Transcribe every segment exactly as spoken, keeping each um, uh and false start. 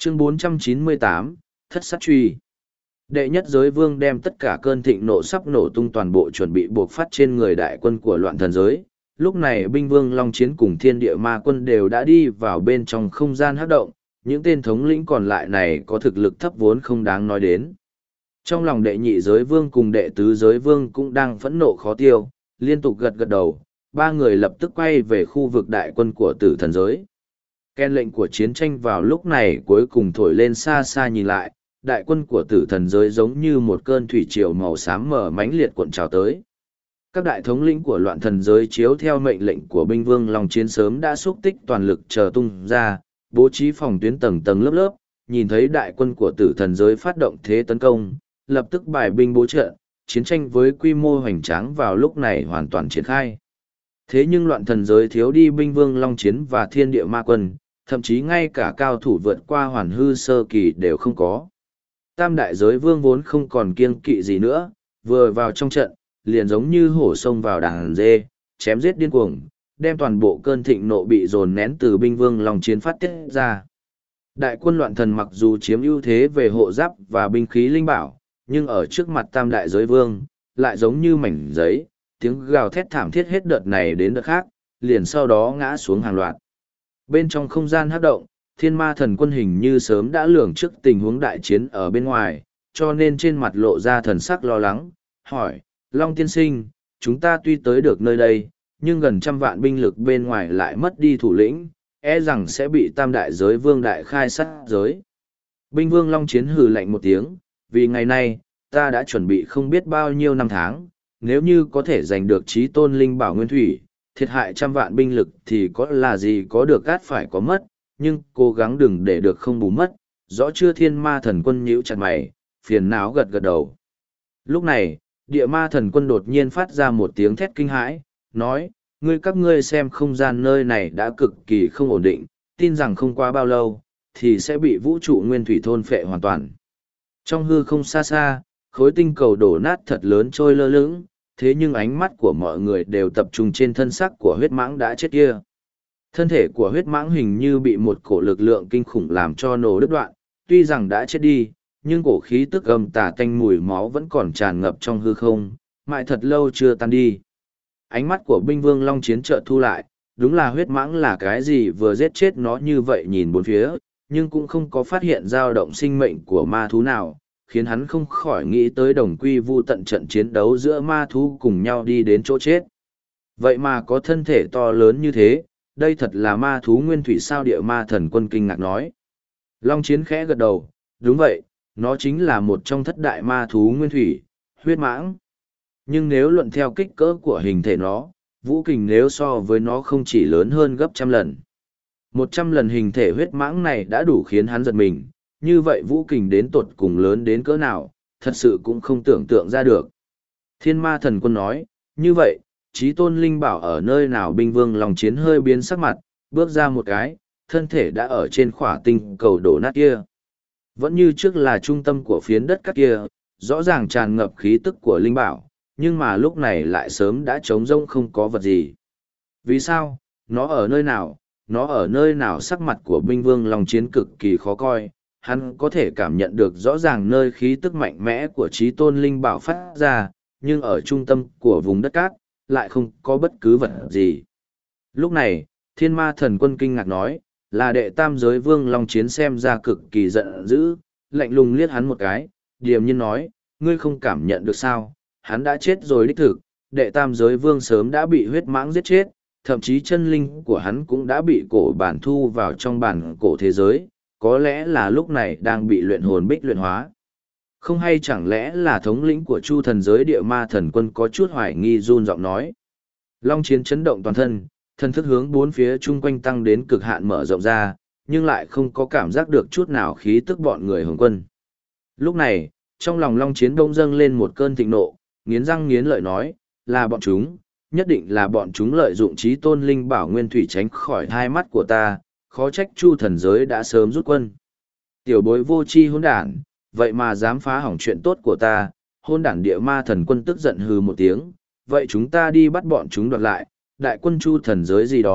Chương bốn trăm chín mươi tám, Thất sát truy. Đệ nhất giới vương đem tất cả cơn thịnh nộ sắp nổ tung toàn bộ chuẩn bị buộc phát trên người đại quân của loạn thần giới. Lúc này binh vương Long Chiến cùng thiên địa ma quân đều đã đi vào bên trong không gian hắc động, những tên thống lĩnh còn lại này có thực lực thấp vốn không đáng nói đến. Trong lòng đệ nhị giới vương cùng đệ tứ giới vương cũng đang phẫn nộ khó tiêu, liên tục gật gật đầu, ba người lập tức quay về khu vực đại quân của tử thần giới. Ken lệnh của chiến tranh vào lúc này cuối cùng thổi lên xa xa nhìn lại, đại quân của tử thần giới giống như một cơn thủy triều màu xám mở mãnh liệt cuộn trào tới. Các đại thống lĩnh của loạn thần giới chiếu theo mệnh lệnh của binh vương Long Chiến sớm đã xúc tích toàn lực chờ tung ra, bố trí phòng tuyến tầng tầng lớp lớp, nhìn thấy đại quân của tử thần giới phát động thế tấn công, lập tức bài binh bố trận, chiến tranh với quy mô hoành tráng vào lúc này hoàn toàn triển khai. Thế nhưng loạn thần giới thiếu đi binh vương Long Chiến và thiên địa ma quân, thậm chí ngay cả cao thủ vượt qua hoàn hư sơ kỳ đều không có. Tam đại giới vương vốn không còn kiêng kỵ gì nữa, vừa vào trong trận, liền giống như hổ xông vào đàn dê, chém giết điên cuồng, đem toàn bộ cơn thịnh nộ bị dồn nén từ binh vương Long Chiến phát tiết ra. Đại quân loạn thần mặc dù chiếm ưu thế về hộ giáp và binh khí linh bảo, nhưng ở trước mặt tam đại giới vương, lại giống như mảnh giấy, tiếng gào thét thảm thiết hết đợt này đến đợt khác, liền sau đó ngã xuống hàng loạt. Bên trong không gian hắc động, thiên ma thần quân hình như sớm đã lường trước tình huống đại chiến ở bên ngoài, cho nên trên mặt lộ ra thần sắc lo lắng, hỏi, Long tiên sinh, chúng ta tuy tới được nơi đây, nhưng gần trăm vạn binh lực bên ngoài lại mất đi thủ lĩnh, e rằng sẽ bị tam đại giới vương đại khai sát giới. Binh vương Long Chiến hừ lạnh một tiếng, vì ngày nay, ta đã chuẩn bị không biết bao nhiêu năm tháng, nếu như có thể giành được chí tôn linh bảo nguyên thủy, thiệt hại trăm vạn binh lực thì có là gì có được gát phải có mất, nhưng cố gắng đừng để được không bù mất, rõ chưa thiên ma thần quân nhíu chặt mày, phiền não gật gật đầu. Lúc này, địa ma thần quân đột nhiên phát ra một tiếng thét kinh hãi, nói, ngươi các ngươi xem không gian nơi này đã cực kỳ không ổn định, tin rằng không qua bao lâu, thì sẽ bị vũ trụ nguyên thủy thôn phệ hoàn toàn. Trong hư không xa xa, khối tinh cầu đổ nát thật lớn trôi lơ lửng, thế nhưng ánh mắt của mọi người đều tập trung trên thân xác của huyết mãng đã chết kia. Thân thể của huyết mãng hình như bị một cổ lực lượng kinh khủng làm cho nổ đứt đoạn, tuy rằng đã chết đi, nhưng cổ khí tức âm tà tanh mùi máu vẫn còn tràn ngập trong hư không, mãi thật lâu chưa tan đi. Ánh mắt của binh vương Long Chiến chợt thu lại, đúng là huyết mãng là cái gì vừa giết chết nó như vậy nhìn bốn phía, nhưng cũng không có phát hiện dao động sinh mệnh của ma thú nào, khiến hắn không khỏi nghĩ tới đồng quy vu tận trận chiến đấu giữa ma thú cùng nhau đi đến chỗ chết. Vậy mà có thân thể to lớn như thế, đây thật là ma thú nguyên thủy sao? Địa ma thần quân kinh ngạc nói. Long Chiến khẽ gật đầu, đúng vậy, nó chính là một trong thất đại ma thú nguyên thủy, huyết mãng. Nhưng nếu luận theo kích cỡ của hình thể nó, vũ kình nếu so với nó không chỉ lớn hơn gấp trăm lần. Một trăm lần hình thể huyết mãng này đã đủ khiến hắn giật mình, như vậy vũ kình đến tột cùng lớn đến cỡ nào, thật sự cũng không tưởng tượng ra được. Thiên ma thần quân nói, như vậy, chí tôn linh bảo ở nơi nào? Binh vương Long Chiến hơi biến sắc mặt, bước ra một cái, thân thể đã ở trên khỏa tinh cầu đổ nát kia. Vẫn như trước là trung tâm của phiến đất cát kia, rõ ràng tràn ngập khí tức của linh bảo, nhưng mà lúc này lại sớm đã trống rỗng không có vật gì. Vì sao? Nó ở nơi nào? Nó ở nơi nào? Sắc mặt của binh vương Long Chiến cực kỳ khó coi, hắn có thể cảm nhận được rõ ràng nơi khí tức mạnh mẽ của chí tôn linh bảo phát ra, nhưng ở trung tâm của vùng đất cát, lại không có bất cứ vật gì. Lúc này, thiên ma thần quân kinh ngạc nói, là đệ tam giới vương Long Chiến xem ra cực kỳ giận dữ, lạnh lùng liếc hắn một cái, điềm nhiên nói, ngươi không cảm nhận được sao, hắn đã chết rồi đích thực, đệ tam giới vương sớm đã bị huyết mãng giết chết, thậm chí chân linh của hắn cũng đã bị cổ bản thu vào trong bản cổ thế giới, có lẽ là lúc này đang bị luyện hồn bích luyện hóa. Không hay chẳng lẽ là thống lĩnh của chu thần giới? Địa ma thần quân có chút hoài nghi run giọng nói. Long Chiến chấn động toàn thân, thân thức hướng bốn phía chung quanh tăng đến cực hạn mở rộng ra, nhưng lại không có cảm giác được chút nào khí tức bọn người Hồng Quân. Lúc này, trong lòng Long Chiến bỗng dâng lên một cơn thịnh nộ, nghiến răng nghiến lợi nói, là bọn chúng, nhất định là bọn chúng lợi dụng chí tôn linh bảo nguyên thủy tránh khỏi hai mắt của ta, khó trách chu thần giới đã sớm rút quân. Tiểu bối vô tri hỗn đản, vậy mà dám phá hỏng chuyện tốt của ta. Hôn đản địa ma thần quân tức giận hừ một tiếng, vậy chúng ta đi bắt bọn chúng đoạt lại, đại quân chu thần giới gì đó,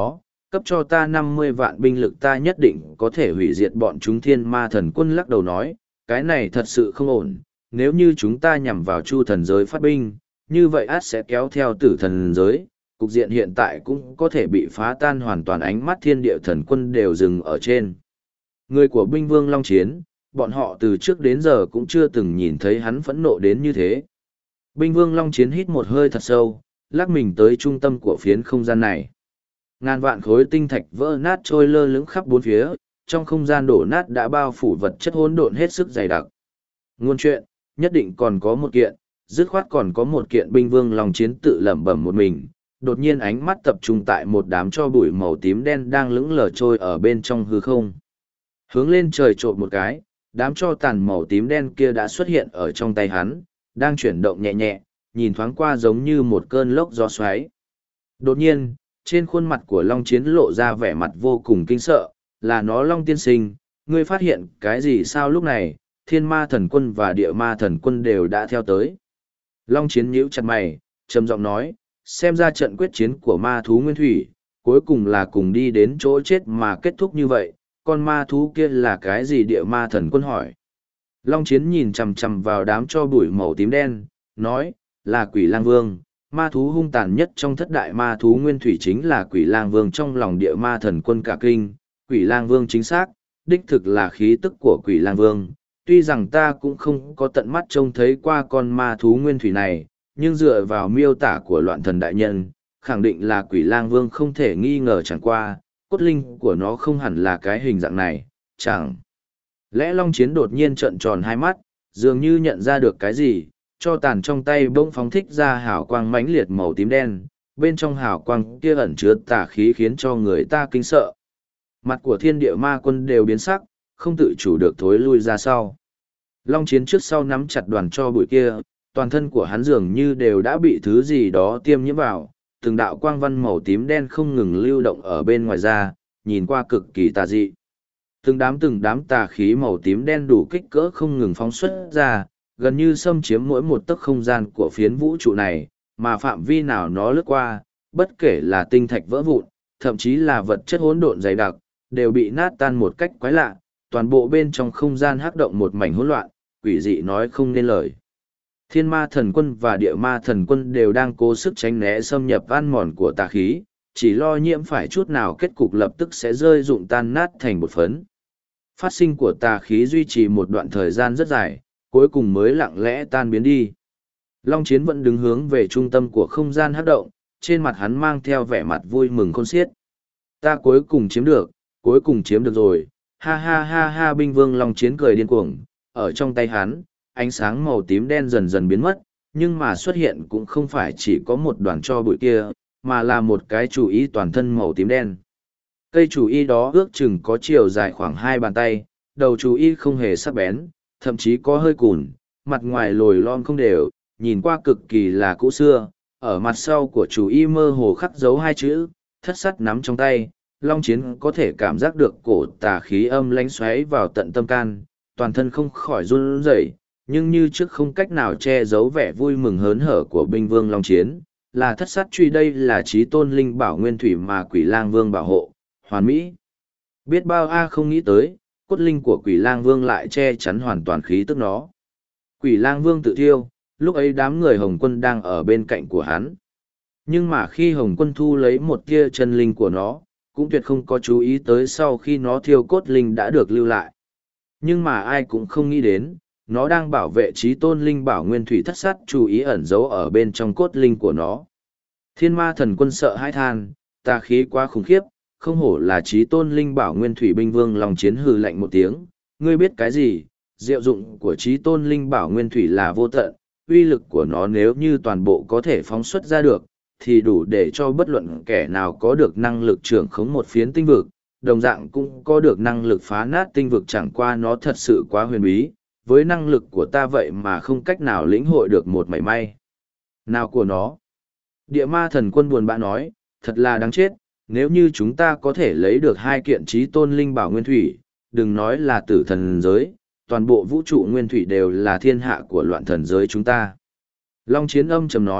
cấp cho ta năm mươi vạn binh lực ta nhất định có thể hủy diệt bọn chúng. Thiên ma thần quân lắc đầu nói, cái này thật sự không ổn, nếu như chúng ta nhằm vào chu thần giới phát binh, như vậy át sẽ kéo theo tử thần giới, cục diện hiện tại cũng có thể bị phá tan hoàn toàn. Ánh mắt thiên địa thần quân đều dừng ở trên người của binh vương Long Chiến, bọn họ từ trước đến giờ cũng chưa từng nhìn thấy hắn phẫn nộ đến như thế. Binh vương Long Chiến hít một hơi thật sâu, lắc mình tới trung tâm của phiến không gian này. Ngàn vạn khối tinh thạch vỡ nát trôi lơ lửng khắp bốn phía, trong không gian đổ nát đã bao phủ vật chất hỗn độn hết sức dày đặc. Ngôn chuyện, nhất định còn có một kiện, dứt khoát còn có một kiện. Binh vương Long Chiến tự lẩm bẩm một mình, đột nhiên ánh mắt tập trung tại một đám tro bụi màu tím đen đang lững lờ trôi ở bên trong hư không. Hướng lên trời trộn một cái, đám tro tàn màu tím đen kia đã xuất hiện ở trong tay hắn, đang chuyển động nhẹ nhẹ, nhìn thoáng qua giống như một cơn lốc gió xoáy. Đột nhiên, trên khuôn mặt của Long Chiến lộ ra vẻ mặt vô cùng kinh sợ, là nó. Long tiên sinh, ngươi phát hiện cái gì sao? Lúc này, thiên ma thần quân và địa ma thần quân đều đã theo tới. Long Chiến nhíu chặt mày, trầm giọng nói, xem ra trận quyết chiến của ma thú nguyên thủy, cuối cùng là cùng đi đến chỗ chết mà kết thúc như vậy. Con ma thú kia là cái gì? Địa ma thần quân hỏi. Long Chiến nhìn chằm chằm vào đám tro bụi màu tím đen, nói, là Quỷ Lang Vương, ma thú hung tàn nhất trong thất đại ma thú nguyên thủy chính là Quỷ Lang Vương. Trong lòng địa ma thần quân cả kinh, Quỷ Lang Vương chính xác, đích thực là khí tức của Quỷ Lang Vương. Tuy rằng ta cũng không có tận mắt trông thấy qua con ma thú nguyên thủy này, nhưng dựa vào miêu tả của Loạn Thần đại nhân, khẳng định là Quỷ Lang Vương không thể nghi ngờ. Chẳng qua, cốt linh của nó không hẳn là cái hình dạng này, chẳng lẽ. Long Chiến đột nhiên trợn tròn hai mắt, dường như nhận ra được cái gì, cho tàn trong tay bỗng phóng thích ra hào quang mãnh liệt màu tím đen, bên trong hào quang kia ẩn chứa tà khí khiến cho người ta kinh sợ. Mặt của thiên địa ma quân đều biến sắc, không tự chủ được thối lui ra sau. Long Chiến trước sau nắm chặt đoàn tro bụi kia, toàn thân của hắn dường như đều đã bị thứ gì đó tiêm nhiễm vào, từng đạo quang văn màu tím đen không ngừng lưu động ở bên ngoài ra, nhìn qua cực kỳ tà dị. Từng đám từng đám tà khí màu tím đen đủ kích cỡ không ngừng phóng xuất ra, gần như xâm chiếm mỗi một tấc không gian của phiến vũ trụ này, mà phạm vi nào nó lướt qua, bất kể là tinh thạch vỡ vụn, thậm chí là vật chất hỗn độn dày đặc, đều bị nát tan một cách quái lạ, toàn bộ bên trong không gian hắc động một mảnh hỗn loạn, quỷ dị nói không nên lời. Thiên ma thần quân và địa ma thần quân đều đang cố sức tránh né xâm nhập ăn mòn của tà khí, chỉ lo nhiễm phải chút nào kết cục lập tức sẽ rơi rụng tan nát thành bột phấn. Phát sinh của tà khí duy trì một đoạn thời gian rất dài, cuối cùng mới lặng lẽ tan biến đi. Long Chiến vẫn đứng hướng về trung tâm của không gian hắc động, trên mặt hắn mang theo vẻ mặt vui mừng khôn xiết. Ta cuối cùng chiếm được, cuối cùng chiếm được rồi, ha ha ha ha. Binh vương Long Chiến cười điên cuồng, ở trong tay hắn, ánh sáng màu tím đen dần dần biến mất, nhưng mà xuất hiện cũng không phải chỉ có một đoàn tro bụi kia, mà là một cái chủ y toàn thân màu tím đen. Cây chủ y đó ước chừng có chiều dài khoảng hai bàn tay, đầu chủ y không hề sắc bén, thậm chí có hơi cùn, mặt ngoài lồi lom không đều, nhìn qua cực kỳ là cũ xưa. Ở mặt sau của chủ y mơ hồ khắc dấu hai chữ, thất sắt nắm trong tay. Long Chiến có thể cảm giác được cổ tà khí âm lánh xoáy vào tận tâm can, toàn thân không khỏi run rẩy, nhưng như trước không cách nào che giấu vẻ vui mừng hớn hở của binh vương Long Chiến. Là thất sát truy, đây là chí tôn linh bảo nguyên thủy mà Quỷ Lang Vương bảo hộ, hoàn mỹ. Biết bao a không nghĩ tới, cốt linh của Quỷ Lang Vương lại che chắn hoàn toàn khí tức nó. Quỷ Lang Vương tự thiêu, lúc ấy đám người Hồng Quân đang ở bên cạnh của hắn. Nhưng mà khi Hồng Quân thu lấy một tia chân linh của nó, cũng tuyệt không có chú ý tới sau khi nó thiêu cốt linh đã được lưu lại. Nhưng mà ai cũng không nghĩ đến, nó đang bảo vệ chí tôn linh bảo nguyên thủy thất sát chú ý ẩn giấu ở bên trong cốt linh của nó. Thiên ma thần quân sợ hãi than, tà khí quá khủng khiếp, không hổ là chí tôn linh bảo nguyên thủy. Binh vương Long Chiến hừ lạnh một tiếng, ngươi biết cái gì? Diệu dụng của chí tôn linh bảo nguyên thủy là vô tận, uy lực của nó nếu như toàn bộ có thể phóng xuất ra được, thì đủ để cho bất luận kẻ nào có được năng lực trưởng khống một phiến tinh vực, đồng dạng cũng có được năng lực phá nát tinh vực. Chẳng qua nó thật sự quá huyền bí, với năng lực của ta vậy mà không cách nào lĩnh hội được một mảy may nào của nó. Địa ma thần quân buồn bã nói, thật là đáng chết, nếu như chúng ta có thể lấy được hai kiện chí tôn linh bảo nguyên thủy, đừng nói là tử thần giới, toàn bộ vũ trụ nguyên thủy đều là thiên hạ của Loạn Thần giới chúng ta. Long Chiến âm trầm nói,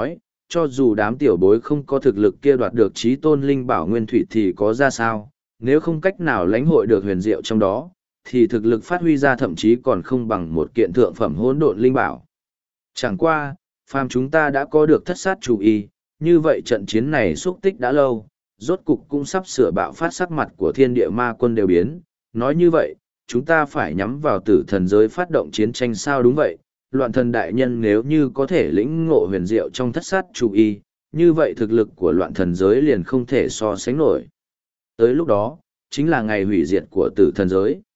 cho dù đám tiểu bối không có thực lực kia đoạt được trí tôn linh bảo nguyên thủy thì có ra sao, nếu không cách nào lãnh hội được huyền diệu trong đó, thì thực lực phát huy ra thậm chí còn không bằng một kiện thượng phẩm hỗn độn linh bảo. Chẳng qua, phàm chúng ta đã có được thất sát chủ y, như vậy trận chiến này xúc tích đã lâu, rốt cục cũng sắp sửa bạo phát, sắc mặt của thiên địa ma quân đều biến. Nói như vậy, chúng ta phải nhắm vào tử thần giới phát động chiến tranh sao? Đúng vậy, loạn thần đại nhân nếu như có thể lĩnh ngộ huyền diệu trong thất sát chủ y, như vậy thực lực của loạn thần giới liền không thể so sánh nổi. Tới lúc đó, chính là ngày hủy diệt của tử thần giới.